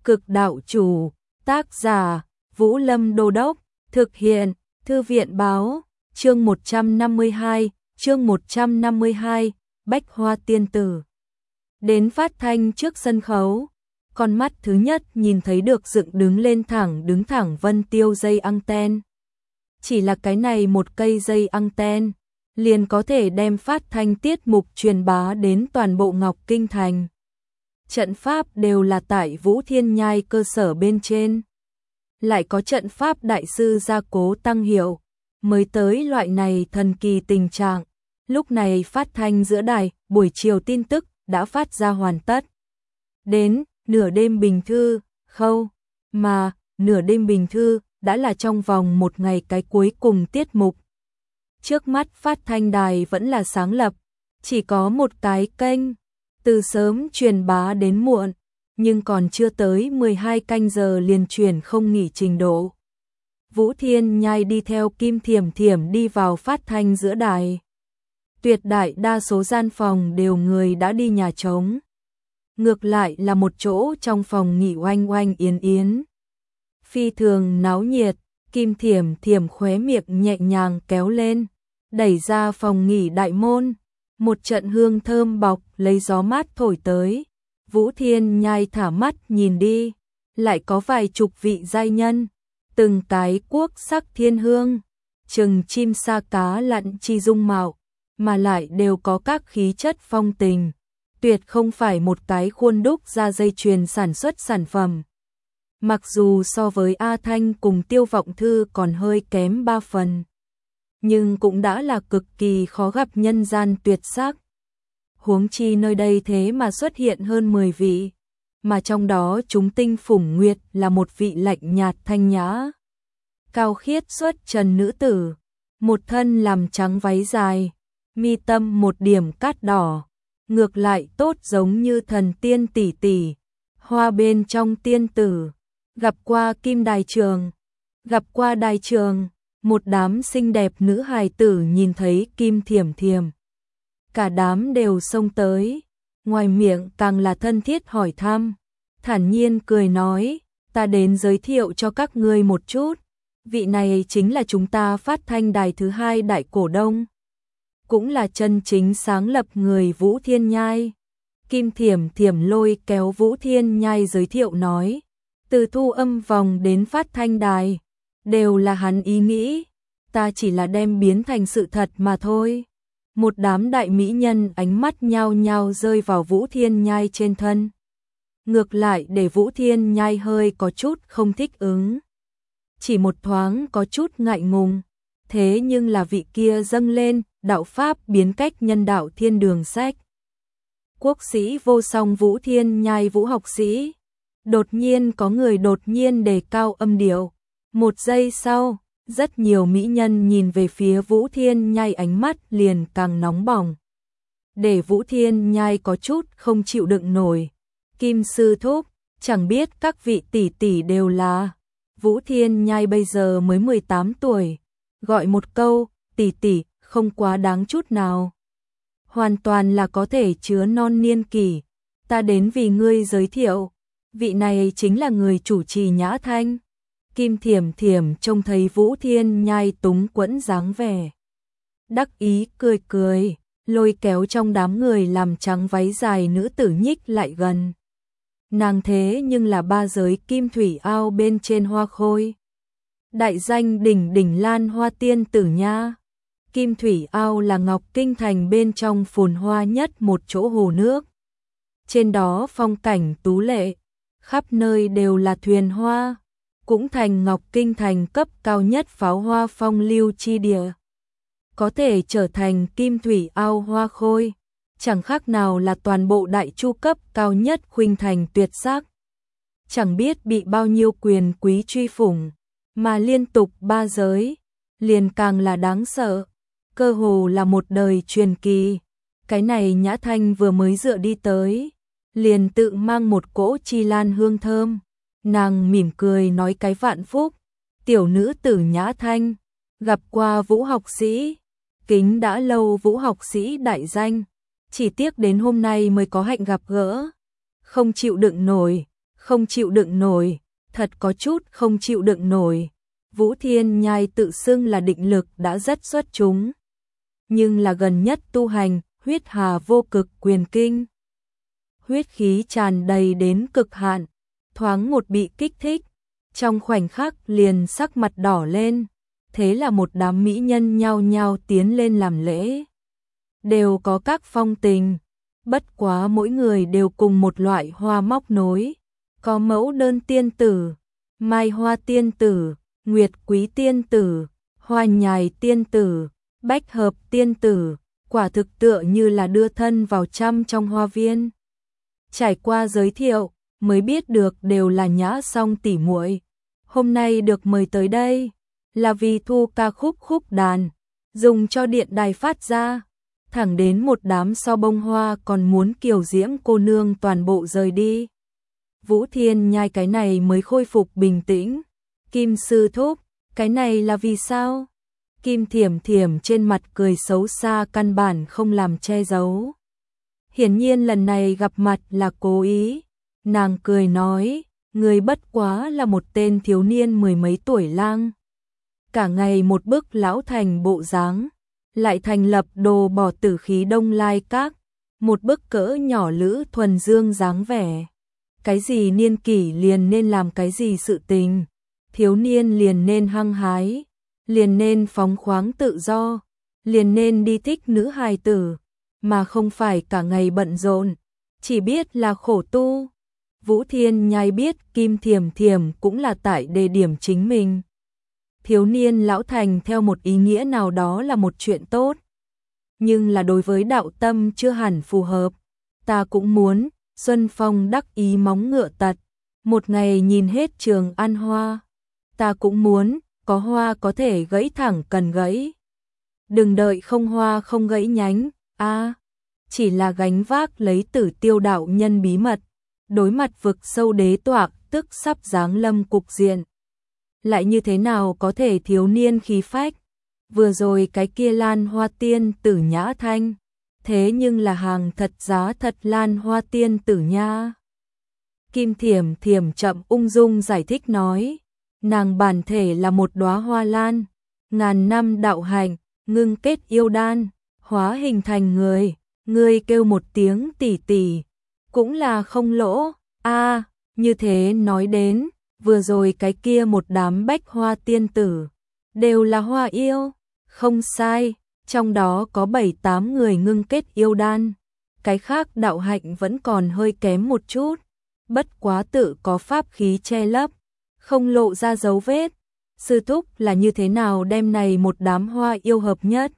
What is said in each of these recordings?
Cực đạo chủ, tác giả, Vũ Lâm Đô Đốc, thực hiện, Thư viện báo, chương 152, Bách Hoa Tiên Tử. Đến phát thanh trước sân khấu, con mắt thứ nhất nhìn thấy được dựng đứng thẳng vân tiêu dây anten. Chỉ là cái này một cây dây anten, liền có thể đem phát thanh tiết mục truyền bá đến toàn bộ Ngọc Kinh Thành. Trận pháp đều là tại Vũ Thiên Nhai cơ sở bên trên. Lại có trận pháp đại sư gia cố tăng hiệu, mới tới loại này thần kỳ tình trạng. Lúc này phát thanh giữa đài, buổi chiều tin tức đã phát ra hoàn tất. Đến nửa đêm bình thư, khâu, mà nửa đêm bình thư đã là trong vòng một ngày cái cuối cùng tiết mục. Trước mắt phát thanh đài vẫn là sáng lập, chỉ có một cái kênh, từ sớm truyền bá đến muộn, nhưng còn chưa tới 12 canh giờ liền truyền không nghỉ trình độ. Vũ Thiên Nhai đi theo Kim Thiểm Thiểm đi vào phát thanh giữa đài. Tuyệt đại đa số gian phòng đều người đã đi nhà trống. Ngược lại là một chỗ trong phòng nghỉ oanh oanh yến yến. Phi thường náo nhiệt, Kim Thiểm Thiểm khóe miệng nhẹ nhàng kéo lên, đẩy ra phòng nghỉ đại môn. Một trận hương thơm bọc lấy gió mát thổi tới. Vũ Thiên Nhai thả mắt nhìn đi, lại có vài chục vị giai nhân, từng cái quốc sắc thiên hương, chừng chim sa cá lặn chi dung mạo, mà lại đều có các khí chất phong tình, tuyệt không phải một cái khuôn đúc ra dây chuyền sản xuất sản phẩm. Mặc dù so với A Thanh cùng Tiêu Vọng Thư còn hơi kém 3 phần, nhưng cũng đã là cực kỳ khó gặp nhân gian tuyệt sắc. Huống chi nơi đây thế mà xuất hiện hơn 10 vị, mà trong đó chúng tinh phủng nguyệt là một vị lạnh nhạt thanh nhã, cao khiết xuất trần nữ tử, một thân làm trắng váy dài, mi tâm một điểm cát đỏ, ngược lại tốt giống như thần tiên tỷ tỷ, hoa bên trong tiên tử. Gặp qua Kim Đài Trường, gặp qua Đài Trường, một đám xinh đẹp nữ hài tử nhìn thấy Kim Thiểm Thiểm, cả đám đều xông tới, ngoài miệng càng là thân thiết hỏi thăm, thản nhiên cười nói, ta đến giới thiệu cho các ngươi một chút, vị này chính là chúng ta phát thanh đài thứ 2 đại cổ đông, cũng là chân chính sáng lập người Vũ Thiên Nhai. Kim Thiểm Thiểm lôi kéo Vũ Thiên Nhai giới thiệu nói, từ thu âm vòng đến phát thanh đài, đều là hắn ý nghĩ, ta chỉ là đem biến thành sự thật mà thôi. Một đám đại mỹ nhân ánh mắt nhao nhao rơi vào Vũ Thiên Nhai trên thân. Ngược lại để Vũ Thiên Nhai hơi có chút không thích ứng. Chỉ một thoáng có chút ngại ngùng, thế nhưng là vị kia dâng lên, đạo pháp biến cách nhân đạo thiên đường sách. Quốc sĩ vô song Vũ Thiên Nhai Vũ học sĩ. Đột nhiên có người đột nhiên đề cao âm điệu. Một giây sau, rất nhiều mỹ nhân nhìn về phía Vũ Thiên Nhai ánh mắt liền càng nóng bỏng. Để Vũ Thiên Nhai có chút không chịu đựng nổi. Kim sư thúc, chẳng biết các vị tỷ tỷ đều là. Vũ Thiên Nhai bây giờ mới 18 tuổi. Gọi một câu, tỷ tỷ, không quá đáng chút nào. Hoàn toàn là có thể chứa non niên kỷ. Ta đến vì ngươi giới thiệu. Vị này chính là người chủ trì Nhã Thanh. Kim Thiểm Thiểm trông thấy Vũ Thiên Nhai túng quẫn dáng vẻ, đắc ý cười cười, lôi kéo trong đám người làm trắng váy dài nữ tử nhích lại gần. Nàng thế nhưng là 3 giới kim thủy ao bên trên hoa khôi. Đại danh đỉnh đỉnh Lan Hoa Tiên Tử nha. Kim thủy ao là Ngọc Kinh Thành bên trong phồn hoa nhất một chỗ hồ nước. Trên đó phong cảnh tú lệ, khắp nơi đều là thuyền hoa, cũng thành Ngọc Kinh Thành cấp cao nhất pháo hoa phong lưu chi địa. Có thể trở thành kim thủy ao hoa khôi, chẳng khác nào là toàn bộ đại chu cấp cao nhất khuynh thành tuyệt sắc. Chẳng biết bị bao nhiêu quyền quý truy phủng, mà liên tục 3 giới, liền càng là đáng sợ, cơ hồ là một đời truyền kỳ. Cái này Nhã Thanh vừa mới dựa đi tới, liền tự mang một cỗ chi lan hương thơm. Nàng mỉm cười nói cái vạn phúc, tiểu nữ tử Nhã Thanh, gặp qua Vũ học sĩ, kính đã lâu Vũ học sĩ đại danh, chỉ tiếc đến hôm nay mới có hạnh gặp gỡ, không chịu đựng nổi, không chịu đựng nổi, thật có chút không chịu đựng nổi. Vũ Thiên Nhai tự xưng là định lực đã rất xuất chúng, nhưng là gần nhất tu hành huyết hà vô cực quyền kinh. Huyết khí tràn đầy đến cực hạn, thoáng một bị kích thích, trong khoảnh khắc liền sắc mặt đỏ lên, thế là một đám mỹ nhân nhao nhao tiến lên làm lễ. Đều có các phong tình, bất quá mỗi người đều cùng một loại hoa móc nối, có mẫu đơn tiên tử, mai hoa tiên tử, nguyệt quý tiên tử, hoa nhài tiên tử, bách hợp tiên tử, quả thực tựa như là đưa thân vào trăm trong hoa viên. Trải qua giới thiệu, mới biết được đều là Nhã Song tỷ muội. Hôm nay được mời tới đây là vì thu ca khúc khúc đàn, dùng cho điện đài phát ra, thẳng đến một đám so bông hoa còn muốn kiều diễm cô nương toàn bộ rời đi. Vũ Thiên Nhai cái này mới khôi phục bình tĩnh. Kim sư thúc, cái này là vì sao? Kim Thiểm Thiểm trên mặt cười xấu xa căn bản không làm che giấu. Hiển nhiên lần này gặp mặt là cố ý. Nàng cười nói, người bất quá là một tên thiếu niên mười mấy tuổi lang. Cả ngày một bức lão thành bộ dáng, lại thành lập đồ bỏ tử khí Đông Lai Các, một bức cỡ nhỏ Lữ Thuần Dương dáng vẻ. Cái gì niên kỷ liền nên làm cái gì sự tình, thiếu niên liền nên hăng hái, liền nên phóng khoáng tự do, liền nên đi thích nữ hài tử, mà không phải cả ngày bận rộn, chỉ biết là khổ tu. Vũ Thiên Nhai biết Kim Thiểm Thiểm cũng là tại đề điểm chính mình. Thiếu niên lão thành theo một ý nghĩa nào đó là một chuyện tốt, nhưng là đối với đạo tâm chưa hẳn phù hợp. Ta cũng muốn, Xuân Phong đắc ý móng ngựa tật, một ngày nhìn hết Trường An hoa. Ta cũng muốn, có hoa có thể gãy thẳng cần gãy. Đừng đợi không hoa không gãy nhánh, chỉ là gánh vác lấy Tử Tiêu đạo nhân bí mật, đối mặt vực sâu đế toạc tức sắp giáng lâm cục diện. Lại như thế nào có thể thiếu niên khí phách? Vừa rồi cái kia Lan Hoa tiên tử Nhã Thanh, thế nhưng là hàng thật giá thật Lan Hoa tiên tử nha. Kim Thiểm Thiểm chậm ung dung giải thích nói, nàng bản thể là một đóa hoa lan, ngàn năm đạo hạnh, ngưng kết yêu đan, hóa hình thành người, ngươi kêu một tiếng tỷ tỷ, cũng là không lỗ. Như thế nói đến, vừa rồi cái kia một đám bách hoa tiên tử, đều là hoa yêu, không sai, trong đó có 7-8 người ngưng kết yêu đan, cái khác đạo hạnh vẫn còn hơi kém một chút, bất quá tự có pháp khí che lấp, không lộ ra dấu vết. Sư thúc là như thế nào đem này một đám hoa yêu hợp nhất?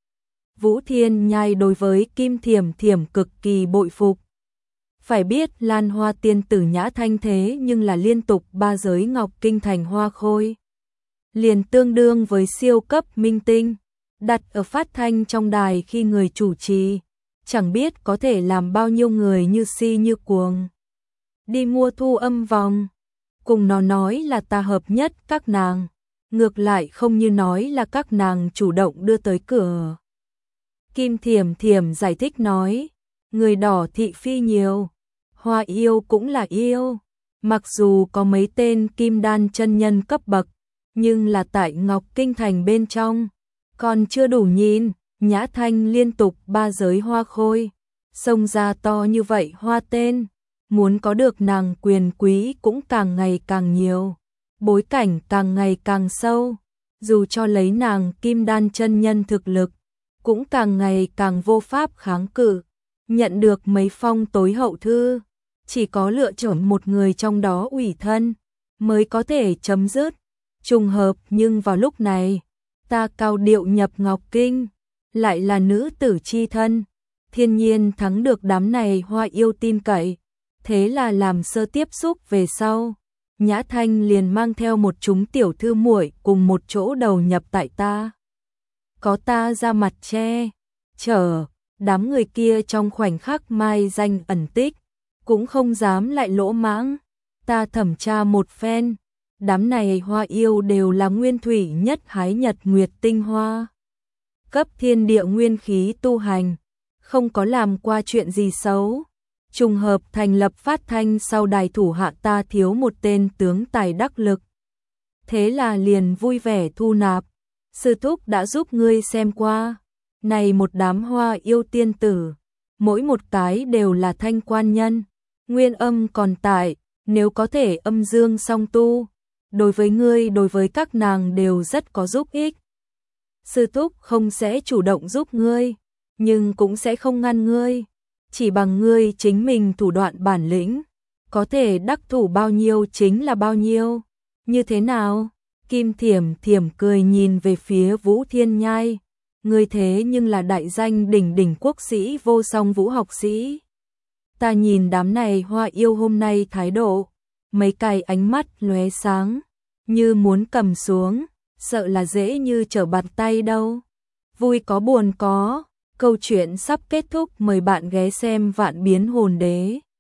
Vũ Thiên Nhai đối với Kim Thiểm Thiểm cực kỳ bội phục. Phải biết Lan Hoa tiên tử Nhã Thanh thế nhưng là liên tục 3 giới ngọc kinh thành hoa khôi, liền tương đương với siêu cấp minh tinh, đặt ở phát thanh trong đài khi người chủ trì, chẳng biết có thể làm bao nhiêu người như si như cuồng. Đi mua thu âm vòng, cùng nó nói là ta hợp nhất các nàng, ngược lại không như nói là các nàng chủ động đưa tới cửa. Kim Thiểm Thiểm giải thích nói, người đỏ thị phi nhiều, hoa yêu cũng là yêu, mặc dù có mấy tên kim đan chân nhân cấp bậc, nhưng là tại Ngọc Kinh Thành bên trong, còn chưa đủ nhìn. Nhã Thanh liên tục 3 giới hoa khôi, xông ra to như vậy hoa tên, muốn có được nàng quyền quý cũng càng ngày càng nhiều, bối cảnh càng ngày càng sâu, dù cho lấy nàng kim đan chân nhân thực lực, cũng càng ngày càng vô pháp kháng cự, nhận được mấy phong tối hậu thư, chỉ có lựa chọn một người trong đó ủy thân, mới có thể chấm dứt. Trùng hợp nhưng vào lúc này, ta cao điệu nhập Ngọc Kinh, lại là nữ tử chi thân, thiên nhiên thắng được đám này hoa yêu tin cậy, thế là làm sơ tiếp xúc về sau. Nhã Thanh liền mang theo một chúng tiểu thư muội cùng một chỗ đầu nhập tại ta. Có ta ra mặt che, chở, đám người kia trong khoảnh khắc mai danh ẩn tích, cũng không dám lại lỗ mãng. Ta thẩm tra một phen, đám này hoa yêu đều là nguyên thủy nhất hái nhật nguyệt tinh hoa, cấp thiên địa nguyên khí tu hành, không có làm qua chuyện gì xấu, Trùng hợp thành lập Phát Thanh sau đài thủ hạ ta thiếu một tên tướng tài đắc lực. Thế là liền vui vẻ thu nạp. Sư thúc đã giúp ngươi xem qua. Này một đám hoa yêu tiên tử, mỗi một cái đều là thanh quan nhân, nguyên âm còn tại, nếu có thể âm dương song tu, đối với ngươi đối với các nàng đều rất có giúp ích. Sư thúc không sẽ chủ động giúp ngươi, nhưng cũng sẽ không ngăn ngươi, chỉ bằng ngươi chính mình thủ đoạn bản lĩnh, có thể đắc thủ bao nhiêu chính là bao nhiêu. Như thế nào? Kim Thiểm Thiểm cười nhìn về phía Vũ Thiên Nhai, ngươi thế nhưng là đại danh đỉnh đỉnh quốc sĩ vô song vũ học sĩ. Ta nhìn đám này hoa yêu hôm nay thái độ, mấy cái ánh mắt lóe sáng, như muốn cầm xuống, sợ là dễ như trở bàn tay đâu. Vui có buồn có, câu chuyện sắp kết thúc, mời bạn ghé xem Vạn Biến Hồn Đế.